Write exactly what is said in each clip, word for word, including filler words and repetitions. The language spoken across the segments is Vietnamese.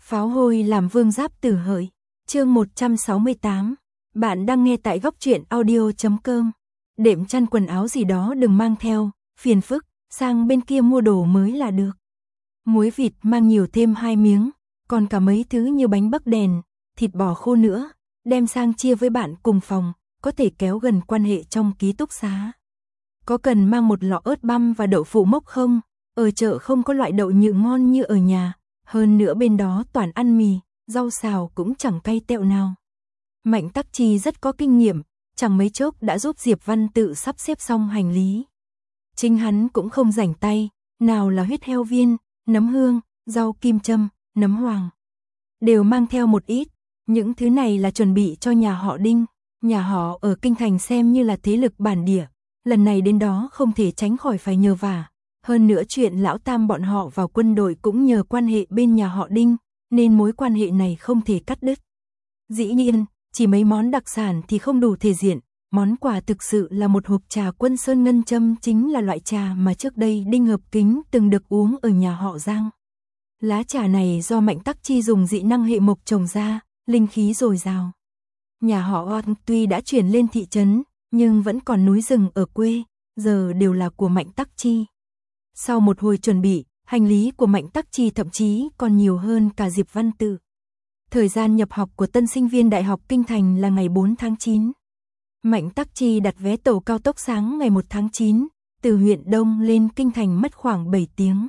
Pháo hôi làm vương giáp tử hợi. Chương một trăm sáu mươi tám. Bạn đang nghe tại góc truyện audio chấm com. Đệm chăn quần áo gì đó đừng mang theo, phiền phức, sang bên kia mua đồ mới là được. Muối vịt mang nhiều thêm hai miếng, còn cả mấy thứ như bánh bấc đèn, thịt bò khô nữa, đem sang chia với bạn cùng phòng, có thể kéo gần quan hệ trong ký túc xá. Có cần mang một lọ ớt băm và đậu phụ mốc không? Ở chợ không có loại đậu nhự ngon như ở nhà, hơn nữa bên đó toàn ăn mì, rau xào cũng chẳng cay tẹo nào. Mạnh Tắc Chi rất có kinh nghiệm, chẳng mấy chốc đã giúp Diệp Văn Tự sắp xếp xong hành lý. Chính hắn cũng không rảnh tay, nào là huyết heo viên, nấm hương, rau kim châm, nấm hoàng. Đều mang theo một ít, những thứ này là chuẩn bị cho nhà họ Đinh. Nhà họ ở Kinh Thành xem như là thế lực bản địa, lần này đến đó không thể tránh khỏi phải nhờ vả. Hơn nữa chuyện lão tam bọn họ vào quân đội cũng nhờ quan hệ bên nhà họ Đinh, nên mối quan hệ này không thể cắt đứt. Dĩ nhiên, chỉ mấy món đặc sản thì không đủ thể diện, món quà thực sự là một hộp trà Quân Sơn Ngân Châm, chính là loại trà mà trước đây Đinh Hợp Kính từng được uống ở nhà họ Giang. Lá trà này do Mạnh Tắc Chi dùng dị năng hệ mộc trồng ra, linh khí dồi dào. Nhà họ Oan tuy đã chuyển lên thị trấn, nhưng vẫn còn núi rừng ở quê, giờ đều là của Mạnh Tắc Chi. Sau một hồi chuẩn bị, hành lý của Mạnh Tắc Chi thậm chí còn nhiều hơn cả Diệp Văn Tự. Thời gian nhập học của tân sinh viên Đại học Kinh Thành là ngày bốn tháng chín. Mạnh Tắc Chi đặt vé tàu cao tốc sáng ngày một tháng chín, từ huyện Đông lên Kinh Thành mất khoảng bảy tiếng.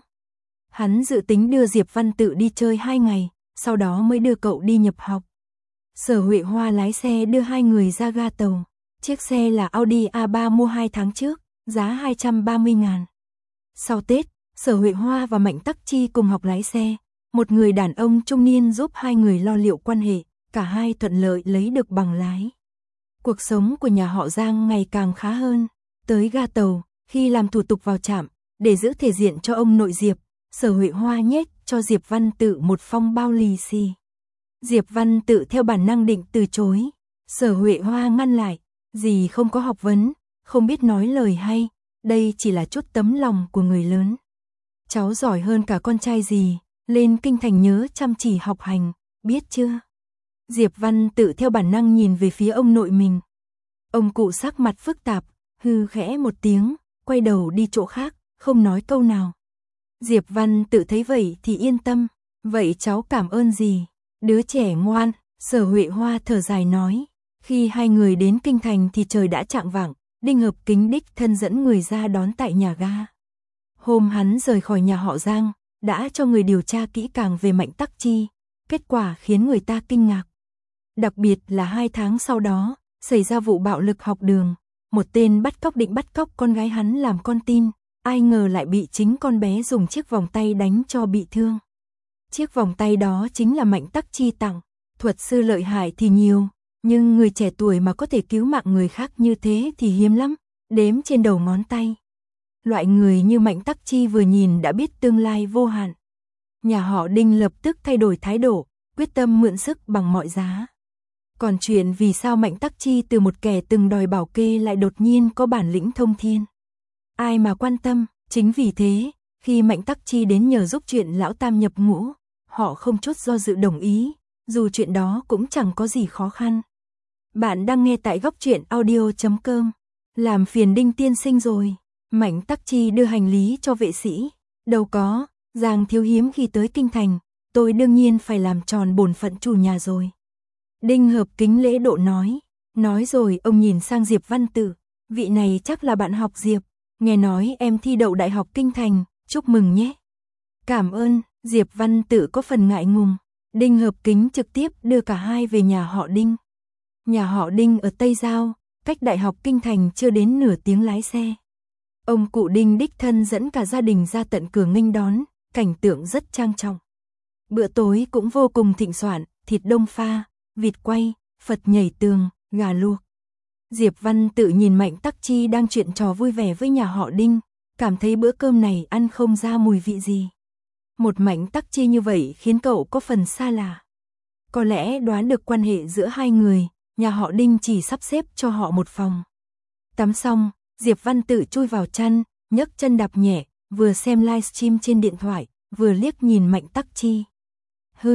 Hắn dự tính đưa Diệp Văn Tự đi chơi hai ngày, sau đó mới đưa cậu đi nhập học. Sở Huệ Hoa lái xe đưa hai người ra ga tàu. Chiếc xe là Audi a ba mua hai tháng trước, giá hai trăm ba mươi ngàn. Sau Tết, Sở Huệ Hoa và Mạnh Tắc Chi cùng học lái xe, một người đàn ông trung niên giúp hai người lo liệu quan hệ, cả hai thuận lợi lấy được bằng lái. Cuộc sống của nhà họ Giang ngày càng khá hơn. Tới ga tàu, khi làm thủ tục vào trạm, để giữ thể diện cho ông nội Diệp, Sở Huệ Hoa nhét cho Diệp Văn Tự một phong bao lì xì. Diệp Văn Tự theo bản năng định từ chối, Sở Huệ Hoa ngăn lại, dì không có học vấn, không biết nói lời hay, đây chỉ là chút tấm lòng của người lớn. Cháu giỏi hơn cả con trai dì, lên Kinh Thành nhớ chăm chỉ học hành, biết chưa? Diệp Văn Tự theo bản năng nhìn về phía ông nội mình. Ông cụ sắc mặt phức tạp, hư khẽ một tiếng, quay đầu đi chỗ khác, không nói câu nào. Diệp Văn Tự thấy vậy thì yên tâm, vậy cháu cảm ơn dì, đứa trẻ ngoan. Sở Huệ Hoa thở dài nói. Khi hai người đến Kinh Thành thì trời đã chạng vạng, Đinh Hợp Kính đích thân dẫn người ra đón tại nhà ga. Hôm hắn rời khỏi nhà họ Giang, đã cho người điều tra kỹ càng về Mạnh Tắc Chi, kết quả khiến người ta kinh ngạc. Đặc biệt là hai tháng sau đó, xảy ra vụ bạo lực học đường, một tên bắt cóc định bắt cóc con gái hắn làm con tin, ai ngờ lại bị chính con bé dùng chiếc vòng tay đánh cho bị thương. Chiếc vòng tay đó chính là Mạnh Tắc Chi tặng, thuật sư lợi hại thì nhiều, nhưng người trẻ tuổi mà có thể cứu mạng người khác như thế thì hiếm lắm, đếm trên đầu ngón tay. Loại người như Mạnh Tắc Chi vừa nhìn đã biết tương lai vô hạn. Nhà họ Đinh lập tức thay đổi thái độ, quyết tâm mượn sức bằng mọi giá. Còn chuyện vì sao Mạnh Tắc Chi từ một kẻ từng đòi bảo kê lại đột nhiên có bản lĩnh thông thiên, ai mà quan tâm. Chính vì thế, khi Mạnh Tắc Chi đến nhờ giúp chuyện lão tam nhập ngũ, họ không chút do dự đồng ý, dù chuyện đó cũng chẳng có gì khó khăn. Bạn đang nghe tại góc truyện audio chấm com. Làm phiền Đinh tiên sinh rồi. Mạnh Tắc Chi đưa hành lý cho vệ sĩ. Đâu có, Giang thiếu hiếm khi tới Kinh Thành, tôi đương nhiên phải làm tròn bổn phận chủ nhà rồi. Đinh Hợp Kính lễ độ nói. Nói rồi ông nhìn sang Diệp Văn Tự. Vị này chắc là bạn học Diệp, nghe nói em thi đậu Đại học Kinh Thành, chúc mừng nhé. Cảm ơn. Diệp Văn Tự có phần ngại ngùng. Đinh Hợp Kính trực tiếp đưa cả hai về nhà họ Đinh. Nhà họ Đinh ở Tây Giao, cách Đại học Kinh Thành chưa đến nửa tiếng lái xe. Ông cụ Đinh đích thân dẫn cả gia đình ra tận cửa nghênh đón, cảnh tượng rất trang trọng. Bữa tối cũng vô cùng thịnh soạn, thịt đông pha, vịt quay, Phật nhảy tường, gà luộc. Diệp Văn Tự nhìn Mạnh Tắc Chi đang chuyện trò vui vẻ với nhà họ Đinh, cảm thấy bữa cơm này ăn không ra mùi vị gì. Một Mạnh Tắc Chi như vậy khiến cậu có phần xa lạ. Có lẽ đoán được quan hệ giữa hai người, nhà họ Đinh chỉ sắp xếp cho họ một phòng. Tắm xong, Diệp Văn Tự chui vào chăn, nhấc chân đạp nhẹ, vừa xem livestream trên điện thoại, vừa liếc nhìn Mạnh Tắc Chi. Hừm,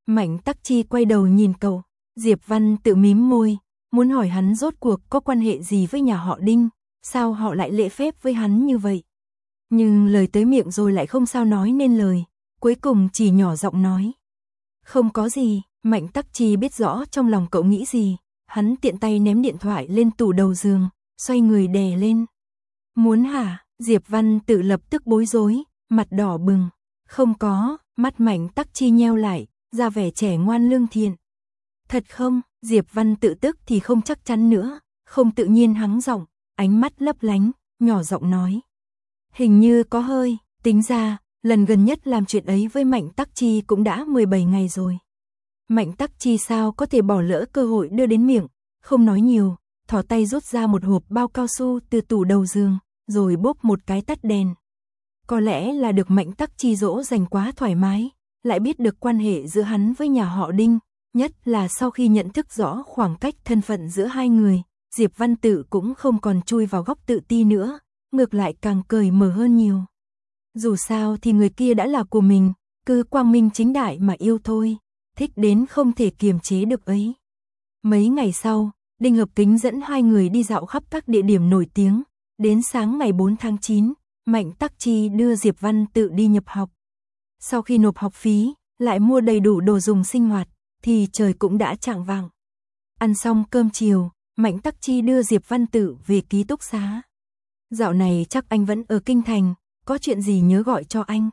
Mạnh Tắc Chi quay đầu nhìn cậu, Diệp Văn tự mím môi, muốn hỏi hắn rốt cuộc có quan hệ gì với nhà họ Đinh, sao họ lại lễ phép với hắn như vậy. Nhưng lời tới miệng rồi lại không sao nói nên lời, cuối cùng chỉ nhỏ giọng nói. Không có gì, Mạnh Tắc Chi biết rõ trong lòng cậu nghĩ gì, hắn tiện tay ném điện thoại lên tủ đầu giường, xoay người đè lên. Muốn hả? Diệp Văn tự lập tức bối rối, mặt đỏ bừng. Không có, mắt Mạnh Tắc Chi nheo lại, ra vẻ trẻ ngoan lương thiện. Thật không? Diệp Văn tự tức thì không chắc chắn nữa, không tự nhiên hắng giọng, ánh mắt lấp lánh, nhỏ giọng nói. Hình như có hơi, tính ra, lần gần nhất làm chuyện ấy với Mạnh Tắc Chi cũng đã mười bảy ngày rồi. Mạnh Tắc Chi sao có thể bỏ lỡ cơ hội đưa đến miệng, không nói nhiều, thò tay rút ra một hộp bao cao su từ tủ đầu giường, rồi bóp một cái tắt đèn. Có lẽ là được Mạnh Tắc Chi dỗ dành quá thoải mái, lại biết được quan hệ giữa hắn với nhà họ Đinh, nhất là sau khi nhận thức rõ khoảng cách thân phận giữa hai người, Diệp Văn Tự cũng không còn chui vào góc tự ti nữa, ngược lại càng cởi mở hơn nhiều. Dù sao thì người kia đã là của mình, cứ quang minh chính đại mà yêu thôi, thích đến không thể kiềm chế được ấy. Mấy ngày sau, Đinh Hợp Kính dẫn hai người đi dạo khắp các địa điểm nổi tiếng, đến sáng ngày bốn tháng chín, Mạnh Tắc Chi đưa Diệp Văn Tự đi nhập học. Sau khi nộp học phí, lại mua đầy đủ đồ dùng sinh hoạt, thì trời cũng đã chạng vạng. Ăn xong cơm chiều, Mạnh Tắc Chi đưa Diệp Văn Tự về ký túc xá. Dạo này chắc anh vẫn ở Kinh Thành, có chuyện gì nhớ gọi cho anh.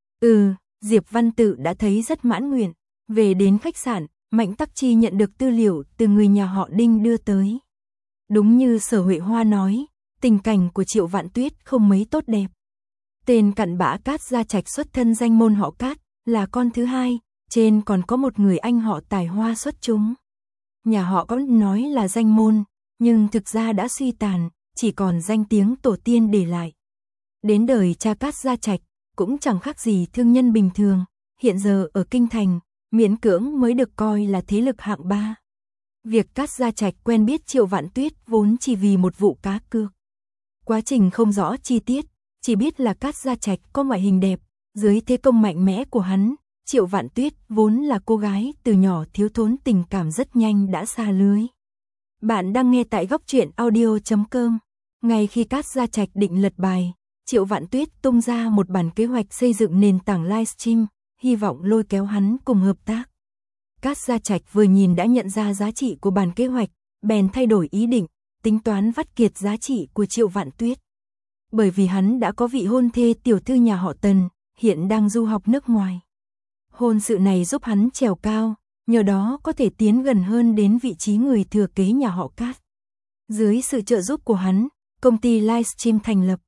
Ừ, Diệp Văn Tự đã thấy rất mãn nguyện. Về đến khách sạn, Mạnh Tắc Chi nhận được tư liệu từ người nhà họ Đinh đưa tới. Đúng như Sở Huệ Hoa nói, tình cảnh của Triệu Vạn Tuyết không mấy tốt đẹp. Tên cặn bã Cát Gia Trạch xuất thân danh môn họ Cát, là con thứ hai, trên còn có một người anh họ tài hoa xuất chúng. Nhà họ có nói là danh môn, nhưng thực ra đã suy tàn, chỉ còn danh tiếng tổ tiên để lại. Đến đời cha Cát Gia Trạch, cũng chẳng khác gì thương nhân bình thường, hiện giờ ở Kinh Thành, miễn cưỡng mới được coi là thế lực hạng ba. Việc Cát Gia Trạch quen biết Triệu Vạn Tuyết vốn chỉ vì một vụ cá cược. Quá trình không rõ chi tiết, chỉ biết là Cát Gia Trạch có ngoại hình đẹp, dưới thế công mạnh mẽ của hắn, Triệu Vạn Tuyết vốn là cô gái từ nhỏ thiếu thốn tình cảm rất nhanh đã xa lưới. Bạn đang nghe tại góc truyện audio chấm com. Ngay khi Cát Gia Trạch định lật bài, Triệu Vạn Tuyết tung ra một bản kế hoạch xây dựng nền tảng livestream, hy vọng lôi kéo hắn cùng hợp tác. Cát Gia Trạch vừa nhìn đã nhận ra giá trị của bản kế hoạch, bèn thay đổi ý định, tính toán vắt kiệt giá trị của Triệu Vạn Tuyết. Bởi vì hắn đã có vị hôn thê tiểu thư nhà họ Tần, hiện đang du học nước ngoài. Hôn sự này giúp hắn trèo cao, nhờ đó có thể tiến gần hơn đến vị trí người thừa kế nhà họ Cát. Dưới sự trợ giúp của hắn, công ty livestream thành lập.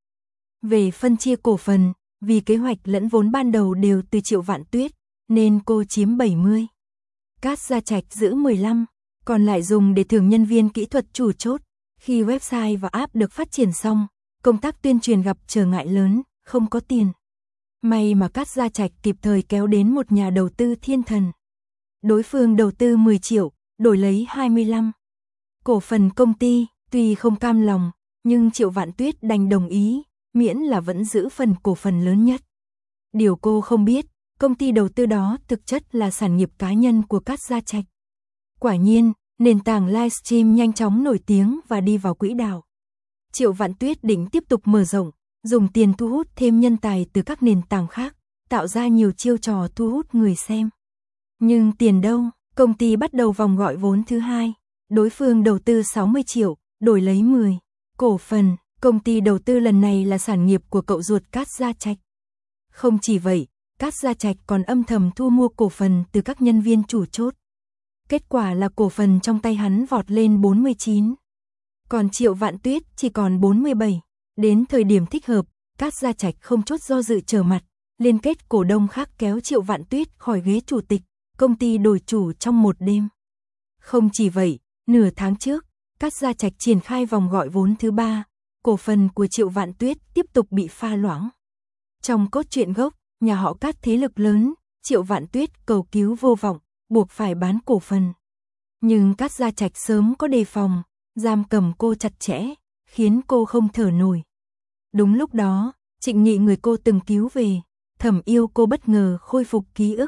Về phân chia cổ phần, vì kế hoạch lẫn vốn ban đầu đều từ Triệu Vạn Tuyết, nên cô chiếm bảy mươi. Cát Gia Trạch giữ mười lăm, còn lại dùng để thưởng nhân viên kỹ thuật chủ chốt. Khi website và app được phát triển xong, công tác tuyên truyền gặp trở ngại lớn, không có tiền. May mà Cát Gia Trạch kịp thời kéo đến một nhà đầu tư thiên thần. Đối phương đầu tư mười triệu, đổi lấy hai mươi lăm. Cổ phần công ty, tuy không cam lòng, nhưng Triệu Vạn Tuyết đành đồng ý, miễn là vẫn giữ phần cổ phần lớn nhất. Điều cô không biết, công ty đầu tư đó thực chất là sản nghiệp cá nhân của Cát Gia Trạch. Quả nhiên, nền tảng livestream nhanh chóng nổi tiếng và đi vào quỹ đạo. Triệu Vạn Tuyết định tiếp tục mở rộng, dùng tiền thu hút thêm nhân tài từ các nền tảng khác, tạo ra nhiều chiêu trò thu hút người xem. Nhưng tiền đâu, công ty bắt đầu vòng gọi vốn thứ hai, đối phương đầu tư sáu mươi triệu, đổi lấy mười cổ phần, công ty đầu tư lần này là sản nghiệp của cậu ruột Cát Gia Trạch. Không chỉ vậy, Cát Gia Trạch còn âm thầm thu mua cổ phần từ các nhân viên chủ chốt. Kết quả là cổ phần trong tay hắn vọt lên bốn mươi chín. Còn Triệu Vạn Tuyết chỉ còn bốn mươi bảy. Đến thời điểm thích hợp, Cát Gia Trạch không chút do dự trở mặt, liên kết cổ đông khác kéo Triệu Vạn Tuyết khỏi ghế chủ tịch, công ty đổi chủ trong một đêm. Không chỉ vậy, nửa tháng trước, Cát Gia Trạch triển khai vòng gọi vốn thứ ba, cổ phần của Triệu Vạn Tuyết tiếp tục bị pha loãng. Trong cốt truyện gốc, nhà họ Cát thế lực lớn, Triệu Vạn Tuyết cầu cứu vô vọng, buộc phải bán cổ phần. Nhưng Cát Gia Trạch sớm có đề phòng, giam cầm cô chặt chẽ, khiến cô không thở nổi. Đúng lúc đó, Trịnh Nghị người cô từng cứu về, Thẩm Yêu cô bất ngờ khôi phục ký ức,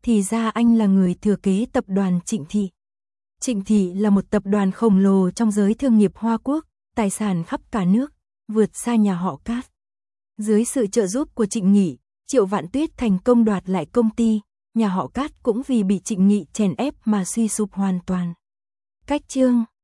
thì ra anh là người thừa kế tập đoàn Trịnh Thị. Trịnh Thị là một tập đoàn khổng lồ trong giới thương nghiệp Hoa Quốc, tài sản khắp cả nước, vượt xa nhà họ Cát. Dưới sự trợ giúp của Trịnh Nghị, Triệu Vạn Tuyết thành công đoạt lại công ty, nhà họ Cát cũng vì bị Trịnh Nghị chèn ép mà suy sụp hoàn toàn. Cách chương